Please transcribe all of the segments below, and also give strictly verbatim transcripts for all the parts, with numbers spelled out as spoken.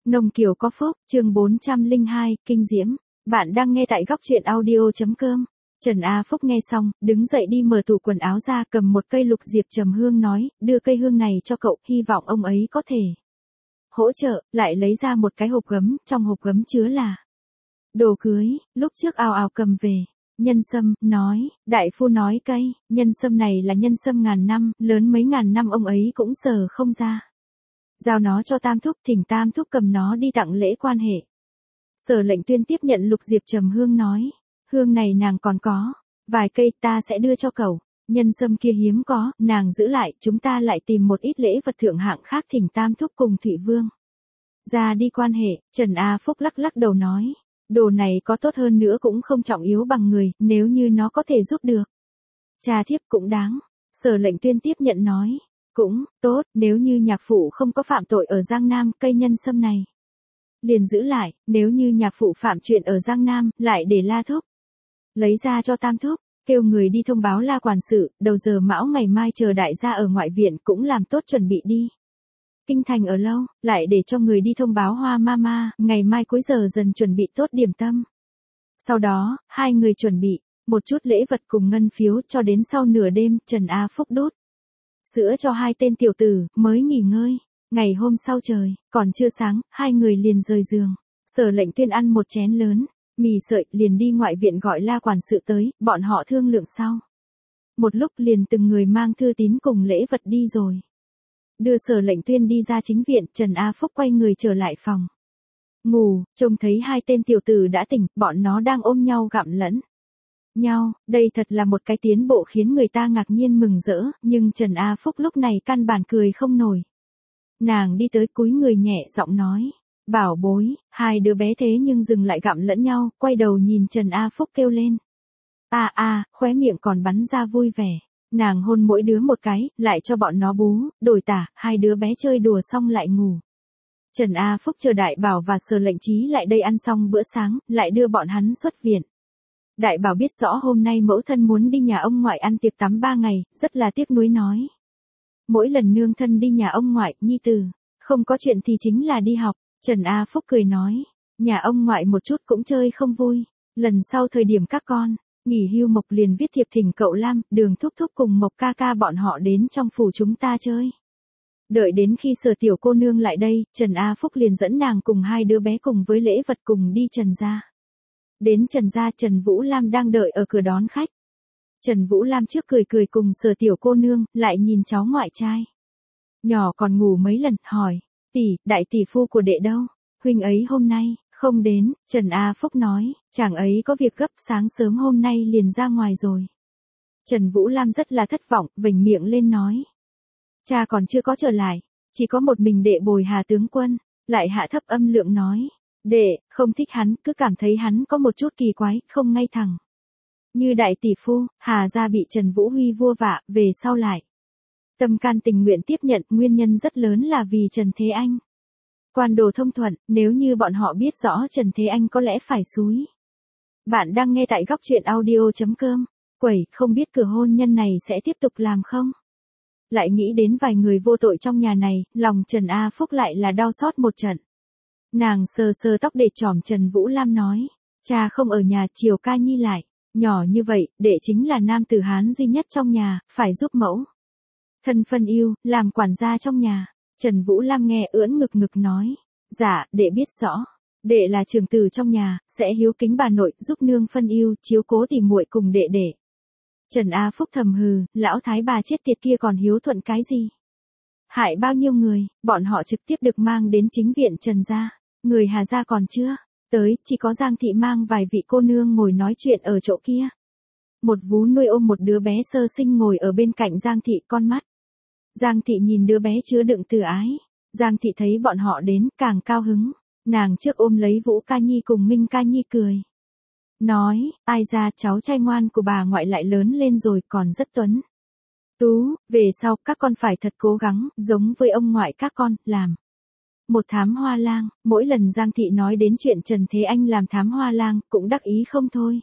Nông Kiều có phúc, chương bốn trăm lẻ hai, kinh diễm. Bạn đang nghe tại góc truyện audio.com. Trần A Phúc nghe xong, đứng dậy đi mở tủ quần áo ra, cầm một cây lục diệp trầm hương nói, đưa cây hương này cho cậu, hy vọng ông ấy có thể hỗ trợ, lại lấy ra một cái hộp gấm, trong hộp gấm chứa là đồ cưới, lúc trước ào ào cầm về. Nhân sâm, nói, đại phu nói cây, nhân sâm này là nhân sâm ngàn năm, lớn mấy ngàn năm ông ấy cũng sờ không ra. Giao nó cho Tam Thúc, thỉnh Tam Thúc cầm nó đi tặng lễ quan hệ. Sở Lệnh Tuyên tiếp nhận lục diệp trầm hương nói, hương này nàng còn có, vài cây ta sẽ đưa cho cậu, nhân sâm kia hiếm có, nàng giữ lại, chúng ta lại tìm một ít lễ vật thượng hạng khác thỉnh Tam Thúc cùng Thụy Vương ra đi quan hệ. Trần A Phúc lắc lắc đầu nói, đồ này có tốt hơn nữa cũng không trọng yếu bằng người, nếu như nó có thể giúp được cha thiếp cũng đáng. Sở Lệnh Tuyên tiếp nhận nói, cũng tốt, nếu như nhạc phụ không có phạm tội ở Giang Nam, cây nhân sâm này liền giữ lại, nếu như nhạc phụ phạm chuyện ở Giang Nam, lại để La Thúc lấy ra cho Tam Thúc, kêu người đi thông báo La quản sự, đầu giờ mão ngày mai chờ đại gia ở ngoại viện cũng làm tốt chuẩn bị đi. Kinh thành ở lâu, lại để cho người đi thông báo Hoa Mama, ngày mai cuối giờ dần chuẩn bị tốt điểm tâm. Sau đó, hai người chuẩn bị một chút lễ vật cùng ngân phiếu, cho đến sau nửa đêm, Trần A Phúc đút sữa cho hai tên tiểu tử, mới nghỉ ngơi. Ngày hôm sau trời, còn chưa sáng, hai người liền rời giường. Sở Lệnh Tuyên ăn một chén lớn mì sợi, liền đi ngoại viện gọi La quản sự tới, bọn họ thương lượng sau. Một lúc liền từng người mang thư tín cùng lễ vật đi rồi. Đưa Sở Lệnh Tuyên đi ra chính viện, Trần A Phúc quay người trở lại phòng ngủ, trông thấy hai tên tiểu tử đã tỉnh, bọn nó đang ôm nhau gặm lẫn nhau, đây thật là một cái tiến bộ khiến người ta ngạc nhiên mừng rỡ, nhưng Trần A Phúc lúc này căn bản cười không nổi. Nàng đi tới cúi người nhẹ giọng nói, bảo bối, hai đứa bé thế nhưng dừng lại gặm lẫn nhau, quay đầu nhìn Trần A Phúc kêu lên. A a, khóe miệng còn bắn ra vui vẻ. Nàng hôn mỗi đứa một cái, lại cho bọn nó bú, đổi tả, hai đứa bé chơi đùa xong lại ngủ. Trần A Phúc chờ Đại Bảo và Sở Lệnh Chí lại đây ăn xong bữa sáng, lại đưa bọn hắn xuất viện. Đại Bảo biết rõ hôm nay mẫu thân muốn đi nhà ông ngoại ăn tiệc tắm ba ngày, rất là tiếc nuối nói. Mỗi lần nương thân đi nhà ông ngoại, nhi tử không có chuyện thì chính là đi học. Trần A Phúc cười nói, nhà ông ngoại một chút cũng chơi không vui, lần sau thời điểm các con nghỉ hưu Mộc liền viết thiệp thỉnh cậu Lam, Đường thúc thúc cùng Mộc ca ca bọn họ đến trong phủ chúng ta chơi. Đợi đến khi Sở tiểu cô nương lại đây, Trần A Phúc liền dẫn nàng cùng hai đứa bé cùng với lễ vật cùng đi Trần gia. Đến Trần gia, Trần Vũ Lam đang đợi ở cửa đón khách. Trần Vũ Lam trước cười cười cùng Sở tiểu cô nương, lại nhìn cháu ngoại trai nhỏ còn ngủ mấy lần, hỏi, tỷ, đại tỷ phu của đệ đâu? Huynh ấy hôm nay không đến. Trần A Phúc nói, chàng ấy có việc gấp, sáng sớm hôm nay liền ra ngoài rồi. Trần Vũ Lam rất là thất vọng, vểnh miệng lên nói, cha còn chưa có trở lại, chỉ có một mình đệ bồi Hà tướng quân. Lại hạ thấp âm lượng nói, đệ không thích hắn, cứ cảm thấy hắn có một chút kỳ quái, không ngay thẳng như đại tỷ phu. Hà gia bị Trần Vũ Huy vua vạ, về sau lại tâm can tình nguyện tiếp nhận, nguyên nhân rất lớn là vì Trần Thế Anh quan đồ thông thuận, nếu như bọn họ biết rõ Trần Thế Anh có lẽ phải xúi. Bạn đang nghe tại góc truyện audio.com. Quẩy, không biết cửa hôn nhân này sẽ tiếp tục làm không? Lại nghĩ đến vài người vô tội trong nhà này, lòng Trần A Phúc lại là đau xót một trận. Nàng sờ sờ tóc để trỏm Trần Vũ Lam nói, cha không ở nhà, chiều ca nhi lại nhỏ như vậy, đệ chính là nam tử Hán duy nhất trong nhà, phải giúp mẫu thân phân yêu, làm quản gia trong nhà. Trần Vũ Lam nghe ưỡn ngực ngực nói, dạ, đệ biết rõ, đệ là trưởng tử trong nhà, sẽ hiếu kính bà nội, giúp nương phân yêu, chiếu cố tỉ muội cùng đệ đệ. Trần A Phúc thầm hừ, lão thái bà chết tiệt kia còn hiếu thuận cái gì? Hại bao nhiêu người, bọn họ trực tiếp được mang đến chính viện Trần gia, người Hà gia còn chưa tới, chỉ có Giang thị mang vài vị cô nương ngồi nói chuyện ở chỗ kia. Một vú nuôi ôm một đứa bé sơ sinh ngồi ở bên cạnh Giang thị, con mắt Giang thị nhìn đứa bé chứa đựng từ ái. Giang thị thấy bọn họ đến, càng cao hứng. Nàng trước ôm lấy Vũ Ca Nhi cùng Minh Ca Nhi cười. Nói, ai ra cháu trai ngoan của bà ngoại lại lớn lên rồi, còn rất tuấn tú, về sau các con phải thật cố gắng, giống với ông ngoại các con, làm một thám hoa lang. Mỗi lần Giang thị nói đến chuyện Trần Thế Anh làm thám hoa lang, cũng đắc ý không thôi.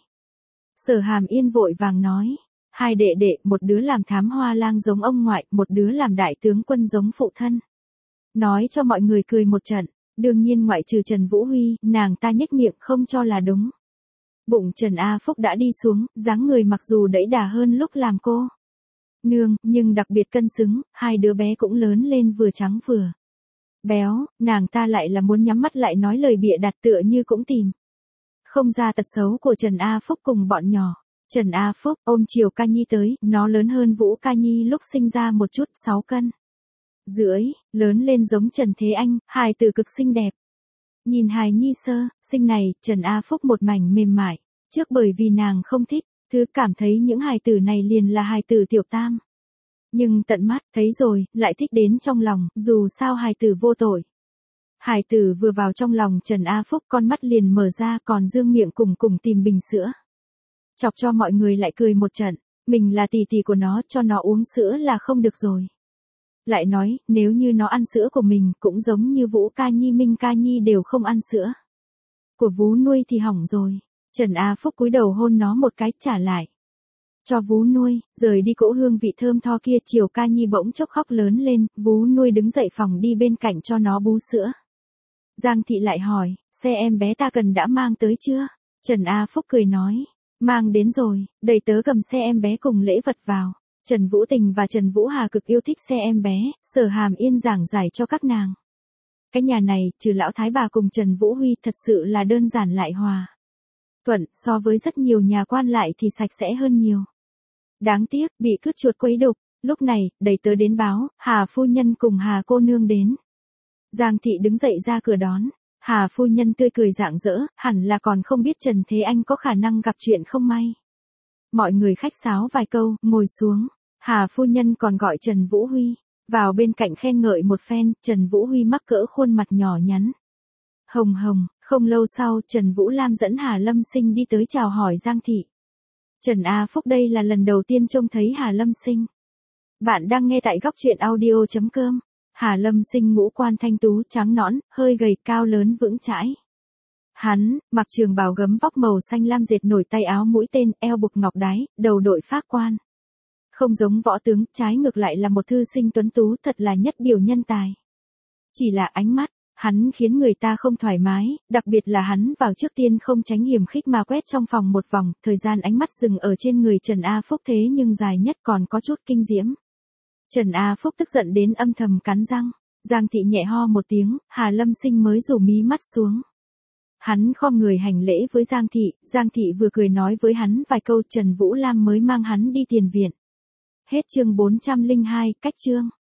Sở Hàm Yên vội vàng nói, hai đệ đệ, một đứa làm thám hoa lang giống ông ngoại, một đứa làm đại tướng quân giống phụ thân. Nói cho mọi người cười một trận. Đương nhiên ngoại trừ Trần Vũ Huy, nàng ta nhếch miệng không cho là đúng. Bụng Trần A Phúc đã đi xuống, dáng người mặc dù đẫy đà hơn lúc làm cô nương, nhưng đặc biệt cân xứng, hai đứa bé cũng lớn lên vừa trắng vừa béo, nàng ta lại là muốn nhắm mắt lại nói lời bịa đặt tựa như cũng tìm không ra tật xấu của Trần A Phúc cùng bọn nhỏ. Trần A Phúc ôm Triều Ca Nhi tới, nó lớn hơn Vũ Ca Nhi lúc sinh ra một chút, sáu cân rưỡi, lớn lên giống Trần Thế Anh, hài tử cực xinh đẹp. Nhìn hài nhi sơ, sinh này, Trần A Phúc một mảnh mềm mại, trước bởi vì nàng không thích, thứ cảm thấy những hài tử này liền là hài tử tiểu tam. Nhưng tận mắt, thấy rồi, lại thích đến trong lòng, dù sao hài tử vô tội. Hài tử vừa vào trong lòng Trần A Phúc con mắt liền mở ra còn dương miệng cùng cùng tìm bình sữa. Chọc cho mọi người lại cười một trận, mình là tỷ tỷ của nó cho nó uống sữa là không được rồi. Lại nói, nếu như nó ăn sữa của mình cũng giống như Vũ Ca Nhi Minh Ca Nhi đều không ăn sữa của vú nuôi thì hỏng rồi. Trần A Phúc cúi đầu hôn nó một cái trả lại cho vú nuôi, rời đi cỗ hương vị thơm tho kia. Triều Ca Nhi bỗng chốc khóc lớn lên, vú nuôi đứng dậy phòng đi bên cạnh cho nó bú sữa. Giang Thị lại hỏi, xe em bé ta cần đã mang tới chưa? Trần A Phúc cười nói, mang đến rồi, đầy tớ cầm xe em bé cùng lễ vật vào. Trần Vũ Tình và Trần Vũ Hà cực yêu thích xe em bé, Sở Hàm Yên giảng giải cho các nàng. Cái nhà này, trừ lão thái bà cùng Trần Vũ Huy thật sự là đơn giản lại hòa thuận, so với rất nhiều nhà quan lại thì sạch sẽ hơn nhiều. Đáng tiếc, bị cướp chuột quấy đục, lúc này, đầy tớ đến báo, Hà phu nhân cùng Hà cô nương đến. Giang Thị đứng dậy ra cửa đón, Hà phu nhân tươi cười rạng rỡ, hẳn là còn không biết Trần Thế Anh có khả năng gặp chuyện không may. Mọi người khách sáo vài câu, ngồi xuống, Hà phu nhân còn gọi Trần Vũ Huy vào bên cạnh khen ngợi một phen. Trần Vũ Huy mắc cỡ khuôn mặt nhỏ nhắn hồng hồng. Không lâu sau, Trần Vũ Lam dẫn Hà Lâm Sinh đi tới chào hỏi Giang Thị. Trần A Phúc đây là lần đầu tiên trông thấy Hà Lâm Sinh. Bạn đang nghe tại góc truyện audio chấm com. Hà Lâm Sinh ngũ quan thanh tú, trắng nõn, hơi gầy, cao lớn vững chãi. Hắn, mặc trường bào gấm vóc màu xanh lam dệt nổi, tay áo mũi tên, eo buộc ngọc đái, đầu đội phác quan. Không giống võ tướng, trái ngược lại là một thư sinh tuấn tú, thật là nhất biểu nhân tài. Chỉ là ánh mắt, hắn khiến người ta không thoải mái, đặc biệt là hắn vào trước tiên không tránh hiểm khích mà quét trong phòng một vòng, thời gian ánh mắt dừng ở trên người Trần A Phúc thế nhưng dài nhất còn có chút kinh diễm. Trần A Phúc tức giận đến âm thầm cắn răng, Giang Thị nhẹ ho một tiếng, Hà Lâm Sinh mới rủ mí mắt xuống. Hắn khom người hành lễ với Giang Thị, Giang Thị vừa cười nói với hắn vài câu, Trần Vũ Lam mới mang hắn đi tiền viện. Hết chương bốn trăm lẻ hai, cách chương.